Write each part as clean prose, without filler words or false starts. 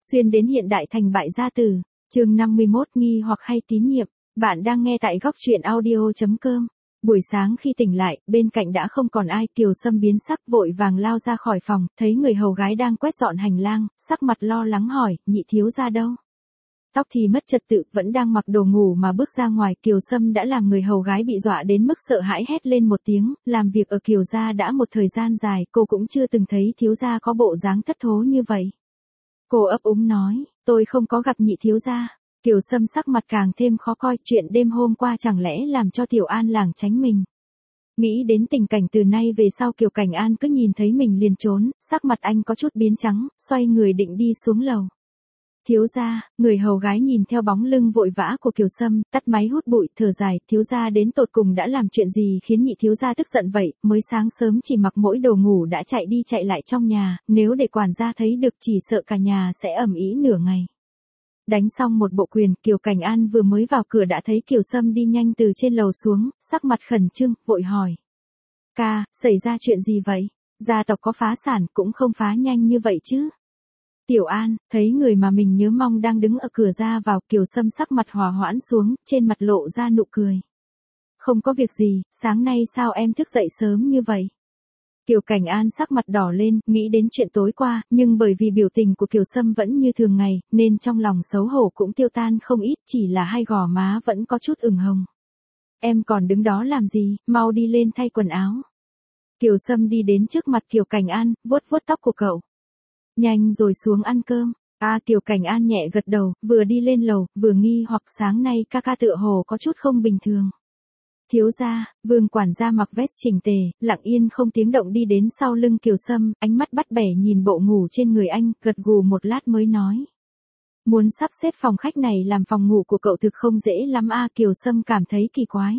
Xuyên đến hiện đại thành bại gia tử. Chương 51 nghi hoặc hay tín nhiệm. Bạn đang nghe tại góc truyện audio.com. Buổi sáng khi tỉnh lại, bên cạnh đã không còn ai, Kiều Sâm biến sắc vội vàng lao ra khỏi phòng, thấy người hầu gái đang quét dọn hành lang, sắc mặt lo lắng hỏi, nhị thiếu gia đâu? Tóc thì mất trật tự, vẫn đang mặc đồ ngủ mà bước ra ngoài, Kiều Sâm đã làm người hầu gái bị dọa đến mức sợ hãi hét lên một tiếng, làm việc ở Kiều gia đã một thời gian dài, cô cũng chưa từng thấy thiếu gia có bộ dáng thất thố như vậy. Cô ấp úng nói, tôi không có gặp nhị thiếu gia. Kiều Sâm sắc mặt càng thêm khó coi, chuyện đêm hôm qua chẳng lẽ làm cho Tiểu An làng tránh mình. Nghĩ đến tình cảnh từ nay về sau Kiều Cảnh An cứ nhìn thấy mình liền trốn, sắc mặt anh có chút biến trắng, xoay người định đi xuống lầu. Thiếu gia, người hầu gái nhìn theo bóng lưng vội vã của Kiều Sâm, tắt máy hút bụi, thở dài, thiếu gia đến tột cùng đã làm chuyện gì khiến nhị thiếu gia tức giận vậy, mới sáng sớm chỉ mặc mỗi đồ ngủ đã chạy đi chạy lại trong nhà, nếu để quản gia thấy được chỉ sợ cả nhà sẽ ầm ĩ nửa ngày. Đánh xong một bộ quyền, Kiều Cảnh An vừa mới vào cửa đã thấy Kiều Sâm đi nhanh từ trên lầu xuống, sắc mặt khẩn trương, vội hỏi. Ca, xảy ra chuyện gì vậy? Gia tộc có phá sản cũng không phá nhanh như vậy chứ? Tiểu An, thấy người mà mình nhớ mong đang đứng ở cửa ra vào, Kiều Sâm sắc mặt hòa hoãn xuống, trên mặt lộ ra nụ cười. Không có việc gì, sáng nay sao em thức dậy sớm như vậy? Kiều Cảnh An sắc mặt đỏ lên, nghĩ đến chuyện tối qua, nhưng bởi vì biểu tình của Kiều Sâm vẫn như thường ngày, nên trong lòng xấu hổ cũng tiêu tan không ít, chỉ là hai gò má vẫn có chút ửng hồng. Em còn đứng đó làm gì, mau đi lên thay quần áo. Kiều Sâm đi đến trước mặt Kiều Cảnh An, vuốt vuốt tóc của cậu. Nhanh rồi xuống ăn cơm. Kiều Cảnh An nhẹ gật đầu, vừa đi lên lầu, vừa nghi hoặc sáng nay ca ca tựa hồ có chút không bình thường. Thiếu gia, Vương quản gia mặc vest chỉnh tề, lặng yên không tiếng động đi đến sau lưng Kiều Sâm, ánh mắt bắt bẻ nhìn bộ ngủ trên người anh, gật gù một lát mới nói. Muốn sắp xếp phòng khách này làm phòng ngủ của cậu thực không dễ lắm Kiều Sâm cảm thấy kỳ quái.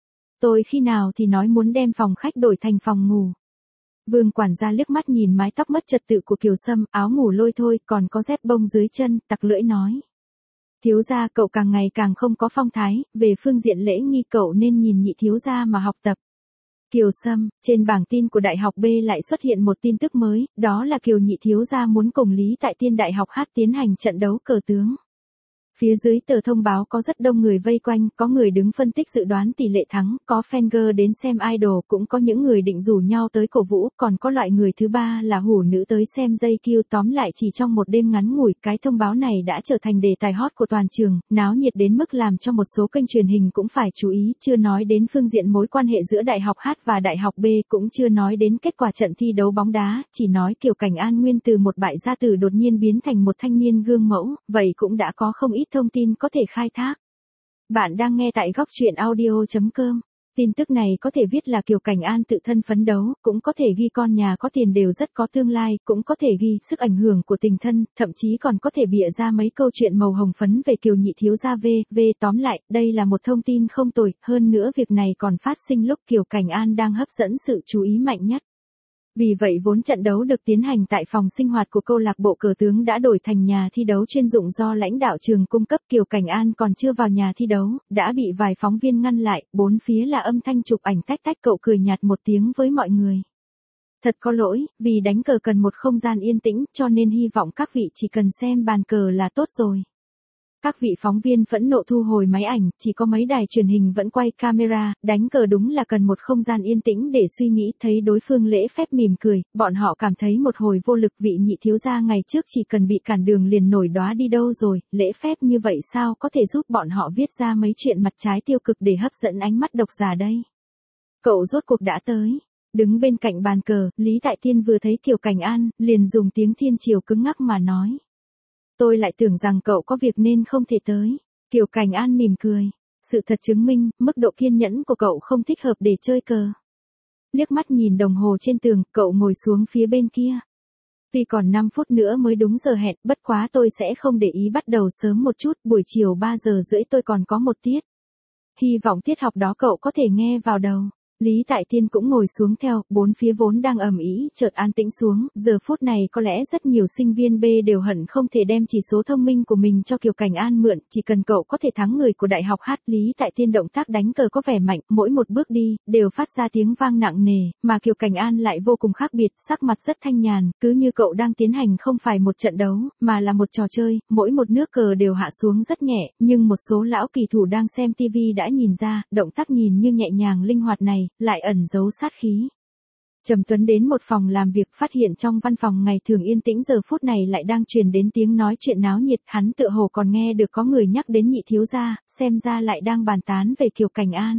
Tôi khi nào thì nói muốn đem phòng khách đổi thành phòng ngủ. Vương quản gia liếc mắt nhìn mái tóc mất trật tự của Kiều Sâm, áo ngủ lôi thôi, còn có dép bông dưới chân, tặc lưỡi nói. Thiếu gia cậu càng ngày càng không có phong thái, về phương diện lễ nghi cậu nên nhìn nhị thiếu gia mà học tập. Kiều Sâm, trên bảng tin của Đại học B lại xuất hiện một tin tức mới, đó là Kiều nhị thiếu gia muốn cùng Lý Tại Tiên Đại học Hát tiến hành trận đấu cờ tướng. Phía dưới tờ thông báo có rất đông người vây quanh, có người đứng phân tích dự đoán tỷ lệ thắng, có fan đến xem idol, cũng có những người định rủ nhau tới cổ vũ, còn có loại người thứ ba là hủ nữ tới xem dây kiêu. Tóm lại chỉ trong một đêm ngắn ngủi, cái thông báo này đã trở thành đề tài hot của toàn trường, náo nhiệt đến mức làm cho một số kênh truyền hình cũng phải chú ý, chưa nói đến phương diện mối quan hệ giữa Đại học H và Đại học B, cũng chưa nói đến kết quả trận thi đấu bóng đá, chỉ nói Kiều Cảnh An nguyên từ một bại gia tử đột nhiên biến thành một thanh niên gương mẫu, vậy cũng đã có không ít thông tin có thể khai thác. Bạn đang nghe tại góc truyện audio.com. Tin tức này có thể viết là Kiều Cảnh An tự thân phấn đấu, cũng có thể ghi con nhà có tiền đều rất có tương lai, cũng có thể ghi sức ảnh hưởng của tình thân, thậm chí còn có thể bịa ra mấy câu chuyện màu hồng phấn về Kiều nhị thiếu gia v. Tóm lại, đây là một thông tin không tồi, hơn nữa việc này còn phát sinh lúc Kiều Cảnh An đang hấp dẫn sự chú ý mạnh nhất. Vì vậy vốn trận đấu được tiến hành tại phòng sinh hoạt của câu lạc bộ cờ tướng đã đổi thành nhà thi đấu chuyên dụng do lãnh đạo trường cung cấp. Kiều Cảnh An còn chưa vào nhà thi đấu, đã bị vài phóng viên ngăn lại, bốn phía là âm thanh chụp ảnh tách tách, cậu cười nhạt một tiếng với mọi người. Thật có lỗi, vì đánh cờ cần một không gian yên tĩnh, cho nên hy vọng các vị chỉ cần xem bàn cờ là tốt rồi. Các vị phóng viên phẫn nộ thu hồi máy ảnh, chỉ có mấy đài truyền hình vẫn quay camera, đánh cờ đúng là cần một không gian yên tĩnh để suy nghĩ. Thấy đối phương lễ phép mỉm cười, bọn họ cảm thấy một hồi vô lực. Vị nhị thiếu gia ngày trước chỉ cần bị cản đường liền nổi đóa đi đâu rồi, lễ phép như vậy sao có thể giúp bọn họ viết ra mấy chuyện mặt trái tiêu cực để hấp dẫn ánh mắt độc giả đây. Cậu rốt cuộc đã tới. Đứng bên cạnh bàn cờ, Lý Tại Tiên vừa thấy Kiều Cảnh An, liền dùng tiếng thiên triều cứng ngắc mà nói. Tôi lại tưởng rằng cậu có việc nên không thể tới. Kiều Cảnh An mỉm cười. Sự thật chứng minh, mức độ kiên nhẫn của cậu không thích hợp để chơi cờ. Liếc mắt nhìn đồng hồ trên tường, cậu ngồi xuống phía bên kia. Tuy còn 5 phút nữa mới đúng giờ hẹn, bất quá tôi sẽ không để ý bắt đầu sớm một chút, buổi chiều 3 giờ rưỡi tôi còn có một tiết. Hy vọng tiết học đó cậu có thể nghe vào đầu. Lý Tại Tiên cũng ngồi xuống theo, bốn phía vốn đang ầm ĩ, chợt an tĩnh xuống, giờ phút này có lẽ rất nhiều sinh viên B đều hận không thể đem chỉ số thông minh của mình cho Kiều Cảnh An mượn, chỉ cần cậu có thể thắng người của đại học hát. Lý Tại Tiên động tác đánh cờ có vẻ mạnh, mỗi một bước đi, đều phát ra tiếng vang nặng nề, mà Kiều Cảnh An lại vô cùng khác biệt, sắc mặt rất thanh nhàn, cứ như cậu đang tiến hành không phải một trận đấu, mà là một trò chơi, mỗi một nước cờ đều hạ xuống rất nhẹ, nhưng một số lão kỳ thủ đang xem TV đã nhìn ra, động tác nhìn như nhẹ nhàng linh hoạt này, lại ẩn giấu sát khí. Trầm Tuấn đến một phòng làm việc, phát hiện trong văn phòng ngày thường yên tĩnh giờ phút này lại đang truyền đến tiếng nói chuyện náo nhiệt, hắn tựa hồ còn nghe được có người nhắc đến Nhị thiếu gia, xem ra lại đang bàn tán về Kiều Cảnh An.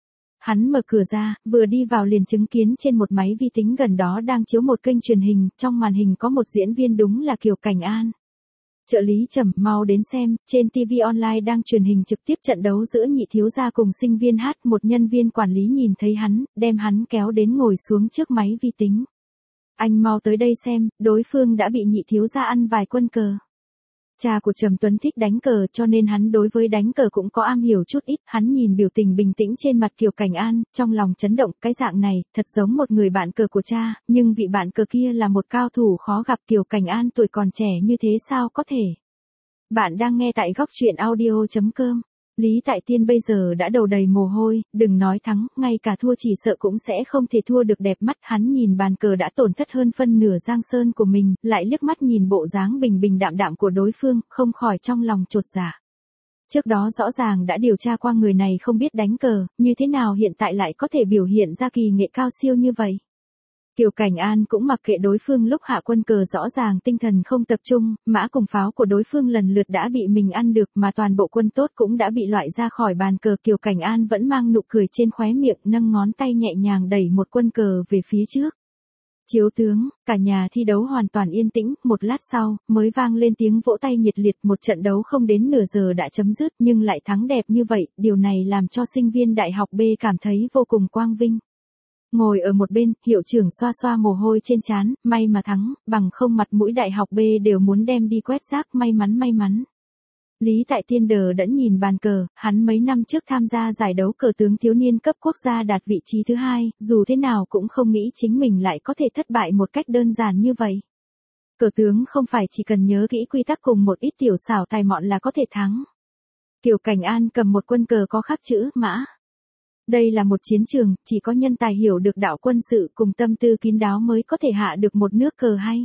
Hắn mở cửa ra, vừa đi vào liền chứng kiến trên một máy vi tính gần đó đang chiếu một kênh truyền hình, trong màn hình có một diễn viên đúng là Kiều Cảnh An. Trợ lý Trầm, mau đến xem, trên TV online đang truyền hình trực tiếp trận đấu giữa Nhị thiếu gia cùng sinh viên hát. Một nhân viên quản lý nhìn thấy hắn, đem hắn kéo đến ngồi xuống trước máy vi tính. Anh mau tới đây xem, đối phương đã bị Nhị thiếu gia ăn vài quân cờ. Cha của Trầm Tuấn thích đánh cờ cho nên hắn đối với đánh cờ cũng có am hiểu chút ít, hắn nhìn biểu tình bình tĩnh trên mặt Kiều Cảnh An, trong lòng chấn động, cái dạng này, thật giống một người bạn cờ của cha, nhưng vị bạn cờ kia là một cao thủ khó gặp. Kiều Cảnh An tuổi còn trẻ như thế sao có thể. Bạn đang nghe tại góc truyện audio.com. Lý Tại Tiên bây giờ đã đầu đầy mồ hôi, đừng nói thắng, ngay cả thua chỉ sợ cũng sẽ không thể thua được đẹp mắt. Hắn nhìn bàn cờ đã tổn thất hơn phân nửa giang sơn của mình, lại liếc mắt nhìn bộ dáng bình bình đạm đạm của đối phương, không khỏi trong lòng chột dạ. Trước đó rõ ràng đã điều tra qua người này không biết đánh cờ, như thế nào hiện tại lại có thể biểu hiện ra kỳ nghệ cao siêu như vậy. Kiều Cảnh An cũng mặc kệ đối phương, lúc hạ quân cờ rõ ràng tinh thần không tập trung, mã cùng pháo của đối phương lần lượt đã bị mình ăn được, mà toàn bộ quân tốt cũng đã bị loại ra khỏi bàn cờ. Kiều Cảnh An vẫn mang nụ cười trên khóe miệng, nâng ngón tay nhẹ nhàng đẩy một quân cờ về phía trước. Chiếu tướng, cả nhà thi đấu hoàn toàn yên tĩnh, một lát sau, mới vang lên tiếng vỗ tay nhiệt liệt. Một trận đấu không đến nửa giờ đã chấm dứt nhưng lại thắng đẹp như vậy, điều này làm cho sinh viên đại học B cảm thấy vô cùng quang vinh. Ngồi ở một bên, hiệu trưởng xoa xoa mồ hôi trên trán, may mà thắng, bằng không mặt mũi đại học B đều muốn đem đi quét rác, may mắn. Lý Tại Tiên đờ đẫn nhìn bàn cờ, hắn mấy năm trước tham gia giải đấu cờ tướng thiếu niên cấp quốc gia đạt vị trí thứ 2, dù thế nào cũng không nghĩ chính mình lại có thể thất bại một cách đơn giản như vậy. Cờ tướng không phải chỉ cần nhớ kỹ quy tắc cùng một ít tiểu xảo tài mọn là có thể thắng. Kiều Cảnh An cầm một quân cờ có khắc chữ mã. Đây là một chiến trường, chỉ có nhân tài hiểu được đạo quân sự cùng tâm tư kín đáo mới có thể hạ được một nước cờ hay.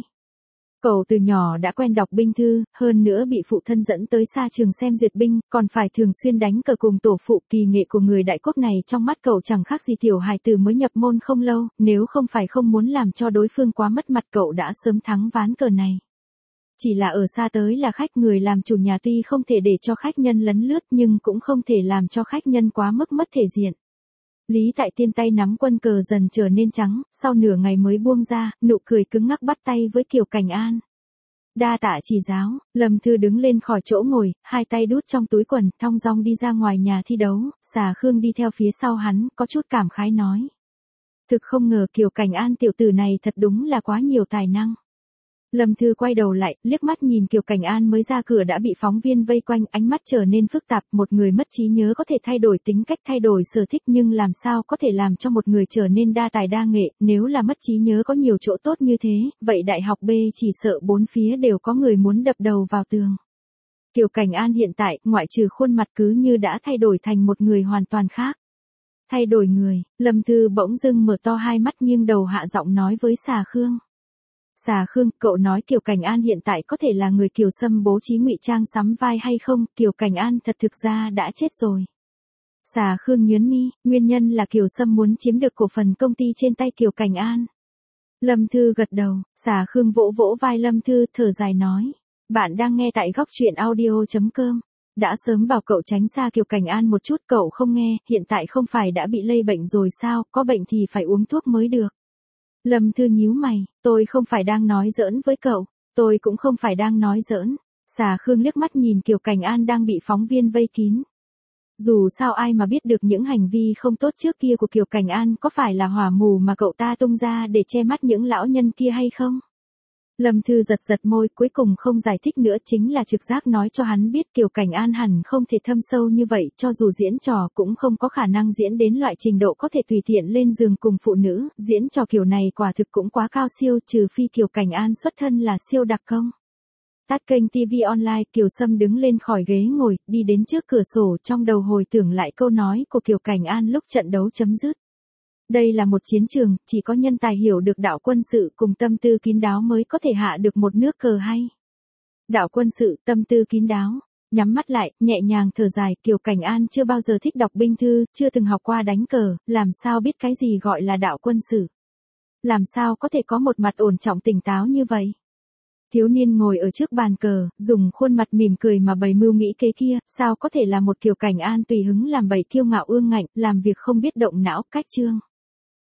Cậu từ nhỏ đã quen đọc binh thư, hơn nữa bị phụ thân dẫn tới xa trường xem duyệt binh, còn phải thường xuyên đánh cờ cùng tổ phụ. Kỳ nghệ của người đại quốc này trong mắt cậu chẳng khác gì tiểu hài tử mới nhập môn không lâu, nếu không phải không muốn làm cho đối phương quá mất mặt cậu đã sớm thắng ván cờ này. Chỉ là ở xa tới là khách, người làm chủ nhà tuy không thể để cho khách nhân lấn lướt nhưng cũng không thể làm cho khách nhân quá mức mất thể diện. Lý Tại Tiên tay nắm quân cờ dần trở nên trắng, sau nửa ngày mới buông ra, nụ cười cứng ngắc bắt tay với Kiều Cảnh An. Đa tạ chỉ giáo. Lâm Thư đứng lên khỏi chỗ ngồi, hai tay đút trong túi quần, thong dong đi ra ngoài nhà thi đấu. Xà Khương đi theo phía sau hắn, có chút cảm khái nói. Thực không ngờ Kiều Cảnh An tiểu tử này thật đúng là quá nhiều tài năng. Lâm Thư quay đầu lại, liếc mắt nhìn Kiều Cảnh An mới ra cửa đã bị phóng viên vây quanh, ánh mắt trở nên phức tạp. Một người mất trí nhớ có thể thay đổi tính cách, thay đổi sở thích, nhưng làm sao có thể làm cho một người trở nên đa tài đa nghệ. Nếu là mất trí nhớ có nhiều chỗ tốt như thế, vậy đại học B chỉ sợ bốn phía đều có người muốn đập đầu vào tường. Kiều Cảnh An hiện tại, ngoại trừ khuôn mặt cứ như đã thay đổi thành một người hoàn toàn khác. Thay đổi người, Lâm Thư bỗng dưng mở to hai mắt, nghiêng đầu hạ giọng nói với Xà Khương. Xà Khương, cậu nói Kiều Cảnh An hiện tại có thể là người Kiều Sâm bố trí ngụy trang sắm vai hay không? Kiều Cảnh An thật thực ra đã chết rồi. Xà Khương nhướng mi, nguyên nhân là Kiều Sâm muốn chiếm được cổ phần công ty trên tay Kiều Cảnh An. Lâm Thư gật đầu, Xà Khương vỗ vỗ vai Lâm Thư, thở dài nói. Bạn đang nghe tại góc truyện audio.com. Đã sớm bảo cậu tránh xa Kiều Cảnh An một chút, cậu không nghe, hiện tại không phải đã bị lây bệnh rồi sao, có bệnh thì phải uống thuốc mới được. Lâm Thư nhíu mày, tôi không phải đang nói giỡn với cậu, tôi cũng không phải đang nói giỡn. Xà Khương liếc mắt nhìn Kiều Cảnh An đang bị phóng viên vây kín. Dù sao ai mà biết được những hành vi không tốt trước kia của Kiều Cảnh An có phải là hỏa mù mà cậu ta tung ra để che mắt những lão nhân kia hay không? Lâm Thư giật giật môi, cuối cùng không giải thích nữa, chính là trực giác nói cho hắn biết Kiều Cảnh An hẳn không thể thâm sâu như vậy, cho dù diễn trò cũng không có khả năng diễn đến loại trình độ có thể tùy tiện lên giường cùng phụ nữ, diễn trò kiểu này quả thực cũng quá cao siêu, trừ phi Kiều Cảnh An xuất thân là siêu đặc công. Tắt kênh TV online, Kiều Sâm đứng lên khỏi ghế ngồi, đi đến trước cửa sổ, trong đầu hồi tưởng lại câu nói của Kiều Cảnh An lúc trận đấu chấm dứt. Đây là một chiến trường, chỉ có nhân tài hiểu được đạo quân sự cùng tâm tư kín đáo mới có thể hạ được một nước cờ hay. Đạo quân sự, tâm tư kín đáo. Nhắm mắt lại, nhẹ nhàng thở dài, Kiều Cảnh An chưa bao giờ thích đọc binh thư, chưa từng học qua đánh cờ, làm sao biết cái gì gọi là đạo quân sự. Làm sao có thể có một mặt ổn trọng tỉnh táo như vậy. Thiếu niên ngồi ở trước bàn cờ, dùng khuôn mặt mỉm cười mà bày mưu nghĩ kế kia, sao có thể là một Kiều Cảnh An tùy hứng làm bậy kiêu ngạo ương ngạnh, làm việc không biết động não, cách chương.